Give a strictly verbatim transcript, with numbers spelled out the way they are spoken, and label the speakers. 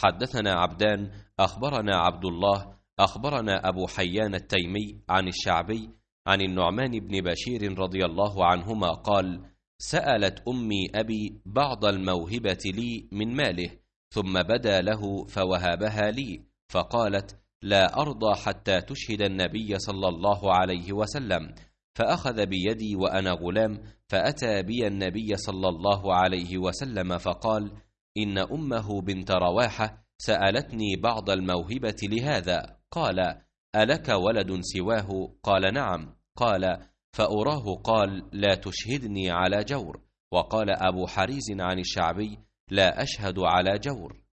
Speaker 1: حدثنا عبدان أخبرنا عبد الله أخبرنا أبو حيان التيمي عن الشعبي عن النعمان بن بشير رضي الله عنهما قال: سألت أمي أبي بعض الموهبة لي من ماله، ثم بدا له فوهبها لي، فقالت: لا أرضى حتى تشهد النبي صلى الله عليه وسلم. فأخذ بيدي وأنا غلام فأتى بي النبي صلى الله عليه وسلم فقال: إن أمه بنت رواحة سألتني بعض الموهبة لهذا. قال: ألك ولد سواه؟ قال: نعم. قال: فأراه قال: لا تشهدني على جور. وقال أبو حريز عن الشعبي: لا أشهد على جور.